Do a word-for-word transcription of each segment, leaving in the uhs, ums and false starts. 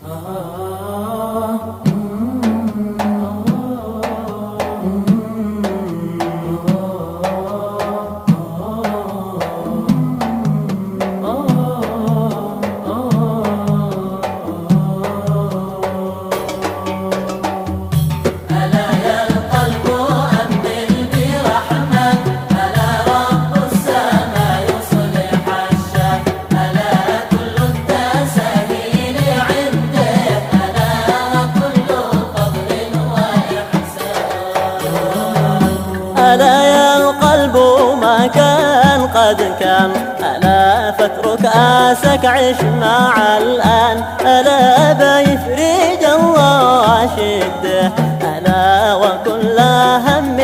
ألا يا القلب ما كان قد كان، ألا فاترك آسك عش مع الآن، ألا بيفرج الله شده، ألا وكل هم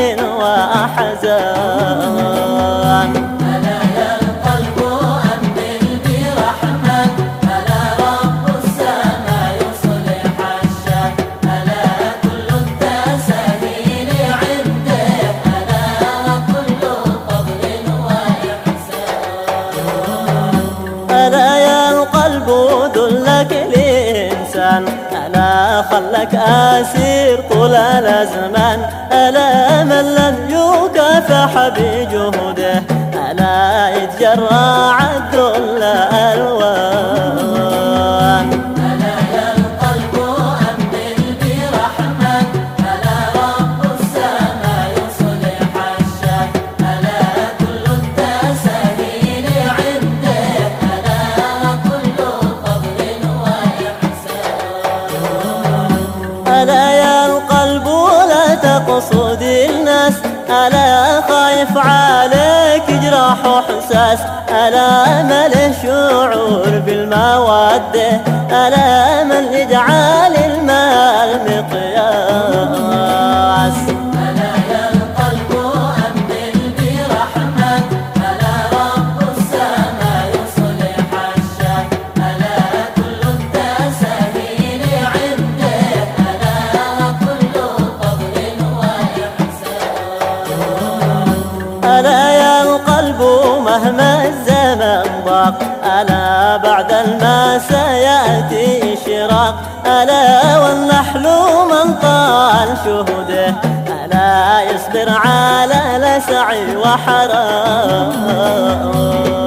وأحزان. ألا يا القلب ذلك الإنسان، ألا خلك أسير طول الأزمان، ألا من لم يكافح بجهده، ألا يتجرع الذل ألوان. ألا يا القلب لا تقصد الناس، ألا خايف عليك جراح وحساس، ألا مله شعور بالمودة، ألا من يجعل المال مقياس. ألا يا القلب مهما الزمن ضاق، ألا بعد الماء سيأتي إشراق، ألا والنحل من طال شهده، ألا يصبر على لسع وحرام.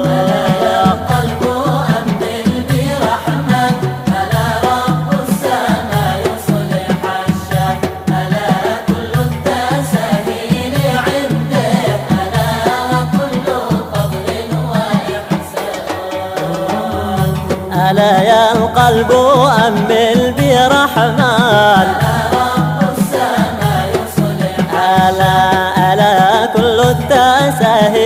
ألا يا القلب أمل برحمن، ألا ألا كل التساهيل